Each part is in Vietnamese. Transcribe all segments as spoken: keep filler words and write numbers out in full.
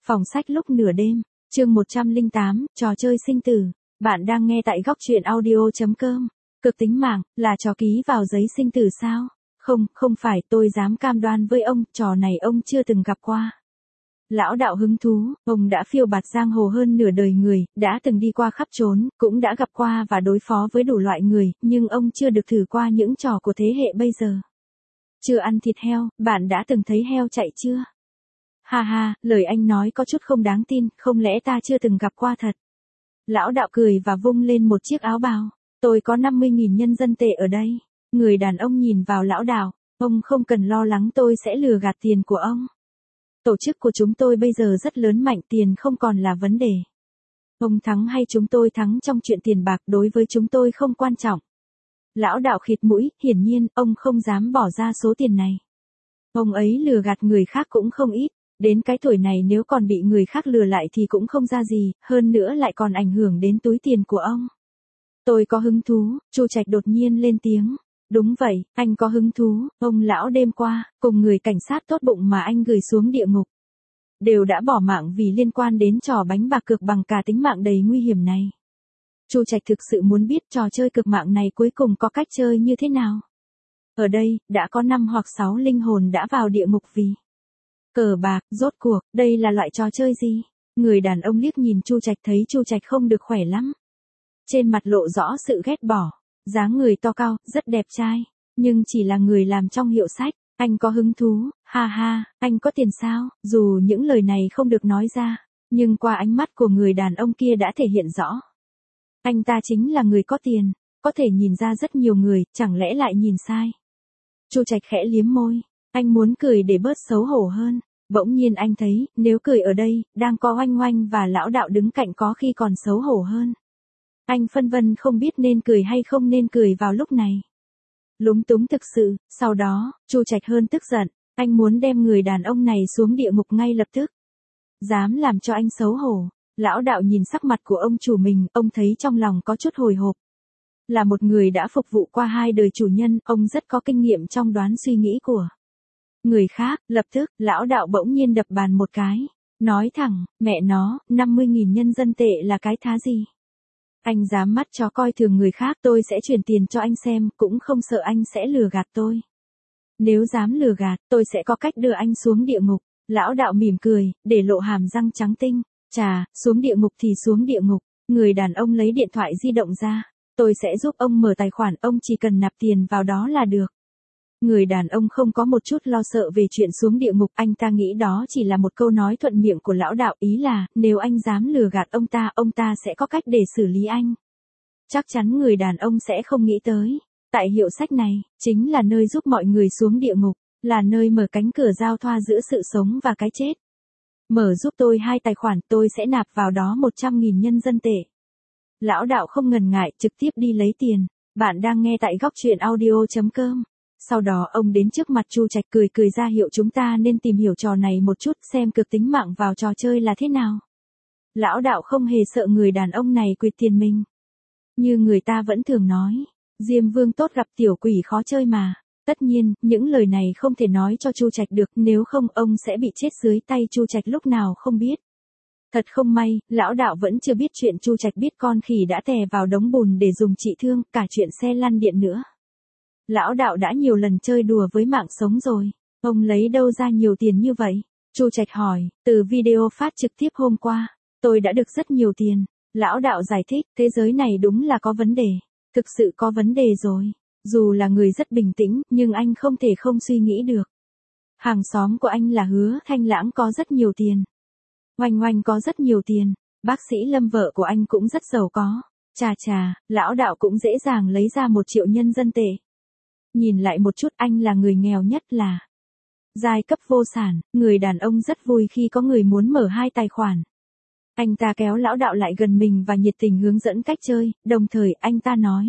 Phòng sách lúc nửa đêm, chương một trăm lẻ tám, trò chơi sinh tử. Bạn đang nghe tại góc truyện audio chấm com. Cực tính mạng, là trò ký vào giấy sinh tử sao? Không, không phải, tôi dám cam đoan với ông, trò này ông chưa từng gặp qua. Lão đạo hứng thú, ông đã phiêu bạt giang hồ hơn nửa đời người, đã từng đi qua khắp trốn, cũng đã gặp qua và đối phó với đủ loại người, nhưng ông chưa được thử qua những trò của thế hệ bây giờ. Chưa ăn thịt heo, bạn đã từng thấy heo chạy chưa? Ha ha, lời anh nói có chút không đáng tin, không lẽ ta chưa từng gặp qua thật? Lão đạo cười và vung lên một chiếc áo bào. Tôi có năm mươi nghìn nhân dân tệ ở đây. Người đàn ông nhìn vào lão đạo, ông không cần lo lắng tôi sẽ lừa gạt tiền của ông. Tổ chức của chúng tôi bây giờ rất lớn mạnh, tiền không còn là vấn đề. Ông thắng hay chúng tôi thắng trong chuyện tiền bạc đối với chúng tôi không quan trọng. Lão đạo khịt mũi, hiển nhiên, ông không dám bỏ ra số tiền này. Ông ấy lừa gạt người khác cũng không ít. Đến cái tuổi này nếu còn bị người khác lừa lại thì cũng không ra gì, hơn nữa lại còn ảnh hưởng đến túi tiền của ông. Tôi có hứng thú, Chu Trạch đột nhiên lên tiếng. Đúng vậy, anh có hứng thú, ông lão đêm qua, cùng người cảnh sát tốt bụng mà anh gửi xuống địa ngục. Đều đã bỏ mạng vì liên quan đến trò bánh bạc cược bằng cả tính mạng đầy nguy hiểm này. Chu Trạch thực sự muốn biết trò chơi cược mạng này cuối cùng có cách chơi như thế nào. Ở đây, đã có năm hoặc sáu linh hồn đã vào địa ngục vì cờ bạc. Rốt cuộc, đây là loại trò chơi gì? Người đàn ông liếc nhìn Chu Trạch thấy Chu Trạch không được khỏe lắm. Trên mặt lộ rõ sự ghét bỏ, dáng người to cao, rất đẹp trai, nhưng chỉ là người làm trong hiệu sách. Anh có hứng thú, ha ha, anh có tiền sao? Dù những lời này không được nói ra, nhưng qua ánh mắt của người đàn ông kia đã thể hiện rõ. Anh ta chính là người có tiền, có thể nhìn ra rất nhiều người, chẳng lẽ lại nhìn sai? Chu Trạch khẽ liếm môi. Anh muốn cười để bớt xấu hổ hơn. Bỗng nhiên anh thấy, nếu cười ở đây, đang có Oanh Oanh và lão đạo đứng cạnh có khi còn xấu hổ hơn. Anh phân vân không biết nên cười hay không nên cười vào lúc này. Lúng túng thực sự, sau đó, Chu Trạch hơn tức giận, anh muốn đem người đàn ông này xuống địa ngục ngay lập tức. Dám làm cho anh xấu hổ. Lão đạo nhìn sắc mặt của ông chủ mình, ông thấy trong lòng có chút hồi hộp. Là một người đã phục vụ qua hai đời chủ nhân, ông rất có kinh nghiệm trong đoán suy nghĩ của người khác. Lập tức, lão đạo bỗng nhiên đập bàn một cái. Nói thẳng, mẹ nó, năm mươi nghìn nhân dân tệ là cái thá gì? Anh dám mắt chó coi thường người khác, tôi sẽ chuyển tiền cho anh xem, cũng không sợ anh sẽ lừa gạt tôi. Nếu dám lừa gạt, tôi sẽ có cách đưa anh xuống địa ngục. Lão đạo mỉm cười, để lộ hàm răng trắng tinh. Chà, xuống địa ngục thì xuống địa ngục. Người đàn ông lấy điện thoại di động ra. Tôi sẽ giúp ông mở tài khoản, ông chỉ cần nạp tiền vào đó là được. Người đàn ông không có một chút lo sợ về chuyện xuống địa ngục, anh ta nghĩ đó chỉ là một câu nói thuận miệng của lão đạo, ý là, nếu anh dám lừa gạt ông ta, ông ta sẽ có cách để xử lý anh. Chắc chắn người đàn ông sẽ không nghĩ tới. Tại hiệu sách này, chính là nơi giúp mọi người xuống địa ngục, là nơi mở cánh cửa giao thoa giữa sự sống và cái chết. Mở giúp tôi hai tài khoản, tôi sẽ nạp vào đó một trăm nghìn nhân dân tệ. Lão đạo không ngần ngại, trực tiếp đi lấy tiền. Bạn đang nghe tại góc truyện audio chấm com. Sau đó ông đến trước mặt Chu Trạch cười cười ra hiệu chúng ta nên tìm hiểu trò này một chút xem cược tính mạng vào trò chơi là thế nào. Lão đạo không hề sợ người đàn ông này quyệt tiền mình. Như người ta vẫn thường nói, Diêm Vương tốt gặp tiểu quỷ khó chơi mà. Tất nhiên, những lời này không thể nói cho Chu Trạch được, nếu không ông sẽ bị chết dưới tay Chu Trạch lúc nào không biết. Thật không may, lão đạo vẫn chưa biết chuyện Chu Trạch biết con khỉ đã tè vào đống bùn để dùng trị thương, cả chuyện xe lăn điện nữa. Lão đạo đã nhiều lần chơi đùa với mạng sống rồi, ông lấy đâu ra nhiều tiền như vậy? Chu Trạch hỏi, từ video phát trực tiếp hôm qua, tôi đã được rất nhiều tiền. Lão đạo giải thích, thế giới này đúng là có vấn đề, thực sự có vấn đề rồi. Dù là người rất bình tĩnh, nhưng anh không thể không suy nghĩ được. Hàng xóm của anh là Hứa Thanh Lãng có rất nhiều tiền. Oanh Oanh có rất nhiều tiền. Bác sĩ Lâm vợ của anh cũng rất giàu có. Chà chà, lão đạo cũng dễ dàng lấy ra một triệu nhân dân tệ. Nhìn lại một chút, anh là người nghèo nhất, là giai cấp vô sản. Người đàn ông rất vui khi có người muốn mở hai tài khoản. Anh ta kéo lão đạo lại gần mình và nhiệt tình hướng dẫn cách chơi, đồng thời anh ta nói.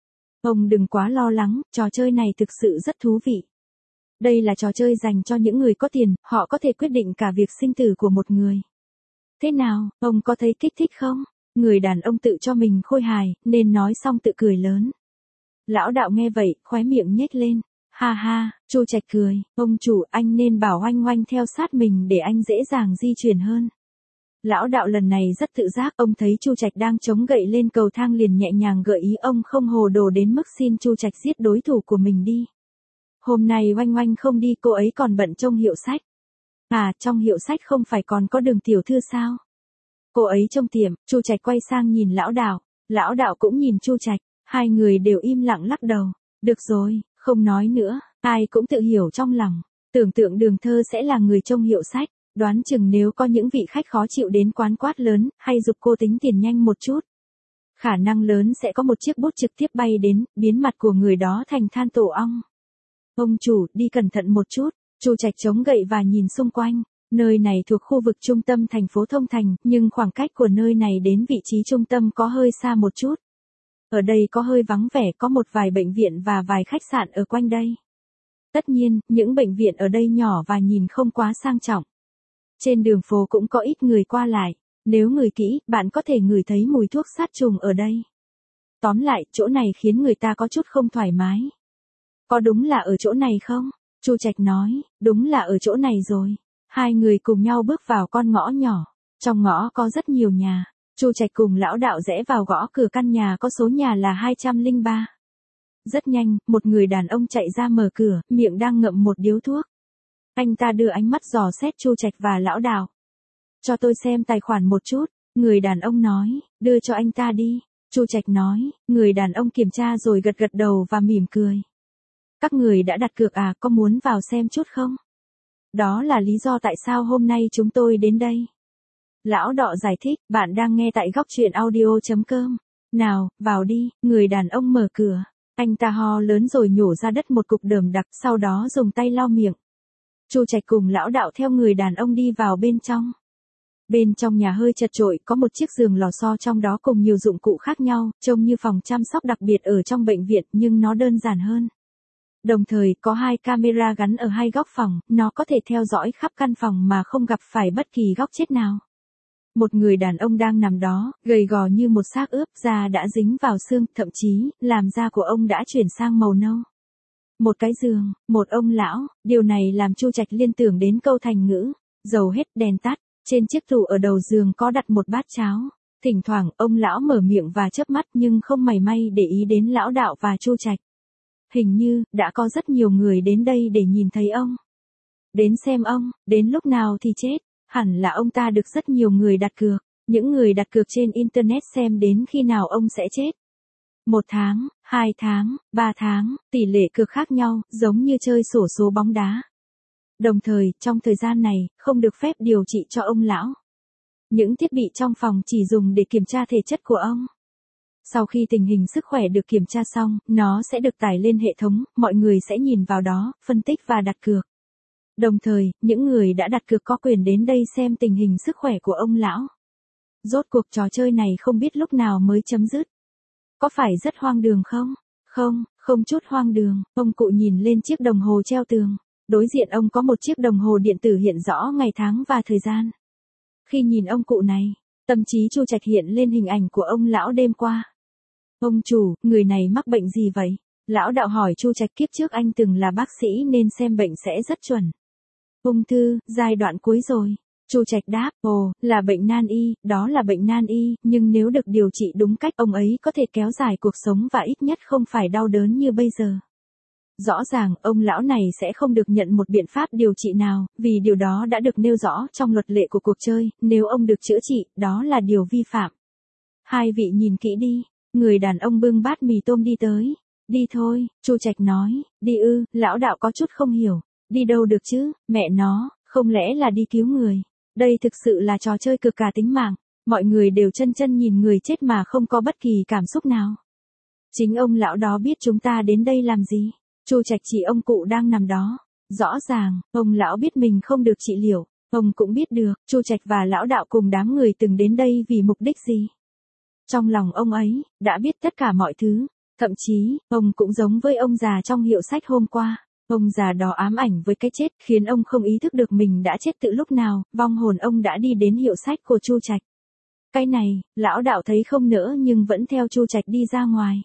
Ông đừng quá lo lắng, trò chơi này thực sự rất thú vị. Đây là trò chơi dành cho những người có tiền, họ có thể quyết định cả việc sinh tử của một người. Thế nào, ông có thấy kích thích không? Người đàn ông tự cho mình khôi hài, nên nói xong tự cười lớn. Lão đạo nghe vậy, khóe miệng nhếch lên. Ha ha, Chu Trạch cười, ông chủ, anh nên bảo Oanh Oanh theo sát mình để anh dễ dàng di chuyển hơn. Lão đạo lần này rất tự giác, ông thấy Chu Trạch đang chống gậy lên cầu thang liền nhẹ nhàng gợi ý ông không hồ đồ đến mức xin Chu Trạch giết đối thủ của mình đi. Hôm nay Oanh Oanh không đi, cô ấy còn bận trông hiệu sách. À, trong hiệu sách không phải còn có Đường tiểu thư sao? Cô ấy trông tiệm. Chu Trạch quay sang nhìn lão đạo, lão đạo cũng nhìn Chu Trạch, hai người đều im lặng lắc đầu. Được rồi, không nói nữa, ai cũng tự hiểu trong lòng, tưởng tượng Đường Thơ sẽ là người trông hiệu sách, đoán chừng nếu có những vị khách khó chịu đến quán quát lớn, hay giục cô tính tiền nhanh một chút. Khả năng lớn sẽ có một chiếc bút trực tiếp bay đến, biến mặt của người đó thành than tổ ong. Ông chủ, đi cẩn thận một chút. Chu Trạch chống gậy và nhìn xung quanh. Nơi này thuộc khu vực trung tâm thành phố Thông Thành, nhưng khoảng cách của nơi này đến vị trí trung tâm có hơi xa một chút. Ở đây có hơi vắng vẻ, có một vài bệnh viện và vài khách sạn ở quanh đây. Tất nhiên, những bệnh viện ở đây nhỏ và nhìn không quá sang trọng. Trên đường phố cũng có ít người qua lại. Nếu ngửi kỹ, bạn có thể ngửi thấy mùi thuốc sát trùng ở đây. Tóm lại, chỗ này khiến người ta có chút không thoải mái. Có đúng là ở chỗ này không? Chu Trạch nói, đúng là ở chỗ này rồi. Hai người cùng nhau bước vào con ngõ nhỏ. Trong ngõ có rất nhiều nhà. Chu Trạch cùng lão đạo rẽ vào gõ cửa căn nhà có số nhà là hai trăm lẻ ba. Rất nhanh, một người đàn ông chạy ra mở cửa, miệng đang ngậm một điếu thuốc. Anh ta đưa ánh mắt dò xét Chu Trạch và lão đạo. Cho tôi xem tài khoản một chút, người đàn ông nói, đưa cho anh ta đi. Chu Trạch nói, người đàn ông kiểm tra rồi gật gật đầu và mỉm cười. Các người đã đặt cược à, có muốn vào xem chút không? Đó là lý do tại sao hôm nay chúng tôi đến đây. Lão Đọ giải thích, bạn đang nghe tại góc truyện audio chấm com. Nào, vào đi, người đàn ông mở cửa. Anh ta ho lớn rồi nhổ ra đất một cục đờm đặc, sau đó dùng tay lau miệng. Chu Trạch cùng lão đạo theo người đàn ông đi vào bên trong. Bên trong nhà hơi chật chội, có một chiếc giường lò xo trong đó cùng nhiều dụng cụ khác nhau, trông như phòng chăm sóc đặc biệt ở trong bệnh viện nhưng nó đơn giản hơn. Đồng thời có hai camera gắn ở hai góc phòng, nó có thể theo dõi khắp căn phòng mà không gặp phải bất kỳ góc chết nào. Một người đàn ông đang nằm đó, gầy gò như một xác ướp, da đã dính vào xương, thậm chí, làn da của ông đã chuyển sang màu nâu. Một cái giường, một ông lão, điều này làm Chu Trạch liên tưởng đến câu thành ngữ, dầu hết đèn tắt. Trên chiếc tủ ở đầu giường có đặt một bát cháo. Thỉnh thoảng, ông lão mở miệng và chớp mắt nhưng không mảy may để ý đến lão đạo và Chu Trạch. Hình như, đã có rất nhiều người đến đây để nhìn thấy ông. Đến xem ông, đến lúc nào thì chết, hẳn là ông ta được rất nhiều người đặt cược. Những người đặt cược trên Internet xem đến khi nào ông sẽ chết. Một tháng, hai tháng, ba tháng, tỷ lệ cược khác nhau, giống như chơi xổ số bóng đá. Đồng thời, trong thời gian này, không được phép điều trị cho ông lão. Những thiết bị trong phòng chỉ dùng để kiểm tra thể chất của ông. Sau khi tình hình sức khỏe được kiểm tra xong, nó sẽ được tải lên hệ thống, mọi người sẽ nhìn vào đó, phân tích và đặt cược. Đồng thời, những người đã đặt cược có quyền đến đây xem tình hình sức khỏe của ông lão. Rốt cuộc trò chơi này không biết lúc nào mới chấm dứt. Có phải rất hoang đường không? Không, không chút hoang đường. Ông cụ nhìn lên chiếc đồng hồ treo tường. Đối diện ông có một chiếc đồng hồ điện tử hiện rõ ngày tháng và thời gian. Khi nhìn ông cụ này, tâm trí Chu Trạch hiện lên hình ảnh của ông lão đêm qua. Ông chủ, người này mắc bệnh gì vậy? Lão đạo hỏi Chu Trạch, kiếp trước anh từng là bác sĩ nên xem bệnh sẽ rất chuẩn. Ung thư, giai đoạn cuối rồi. Chu Trạch đáp, ồ, là bệnh nan y, đó là bệnh nan y, nhưng nếu được điều trị đúng cách ông ấy có thể kéo dài cuộc sống và ít nhất không phải đau đớn như bây giờ. Rõ ràng, ông lão này sẽ không được nhận một biện pháp điều trị nào, vì điều đó đã được nêu rõ trong luật lệ của cuộc chơi, nếu ông được chữa trị, đó là điều vi phạm. Hai vị nhìn kỹ đi, người đàn ông bưng bát mì tôm đi tới. Đi thôi, Chu Trạch nói, đi ư, lão đạo có chút không hiểu, đi đâu được chứ, mẹ nó, không lẽ là đi cứu người. Đây thực sự là trò chơi cực cả tính mạng, mọi người đều chân chân nhìn người chết mà không có bất kỳ cảm xúc nào. Chính ông lão đó biết chúng ta đến đây làm gì. Chu Trạch chỉ ông cụ đang nằm đó. Rõ ràng, ông lão biết mình không được trị liệu, ông cũng biết được, Chu Trạch và lão đạo cùng đám người từng đến đây vì mục đích gì. Trong lòng ông ấy, đã biết tất cả mọi thứ, thậm chí, ông cũng giống với ông già trong hiệu sách hôm qua. Ông già đó ám ảnh với cái chết, khiến ông không ý thức được mình đã chết từ lúc nào, vong hồn ông đã đi đến hiệu sách của Chu Trạch. Cái này, lão đạo thấy không nỡ nhưng vẫn theo Chu Trạch đi ra ngoài.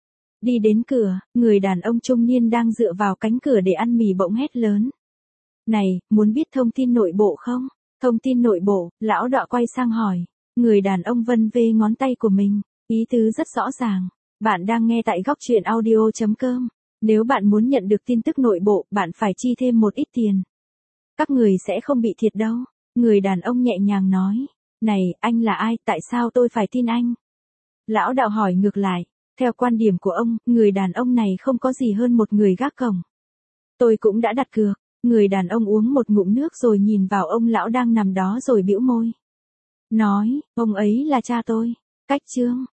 Đi đến cửa, người đàn ông trung niên đang dựa vào cánh cửa để ăn mì bỗng hét lớn. Này, muốn biết thông tin nội bộ không? Thông tin nội bộ, lão đạo quay sang hỏi. Người đàn ông vân vê ngón tay của mình, ý tứ rất rõ ràng. Bạn đang nghe tại góc truyện audio.com. Nếu bạn muốn nhận được tin tức nội bộ, bạn phải chi thêm một ít tiền. Các người sẽ không bị thiệt đâu. Người đàn ông nhẹ nhàng nói. Này, anh là ai, tại sao tôi phải tin anh? Lão đạo hỏi ngược lại. Theo quan điểm của ông, người đàn ông này không có gì hơn một người gác cổng. Tôi cũng đã đặt cược. Người đàn ông uống một ngụm nước rồi nhìn vào ông lão đang nằm đó rồi bĩu môi. Nói, ông ấy là cha tôi. Cách chương.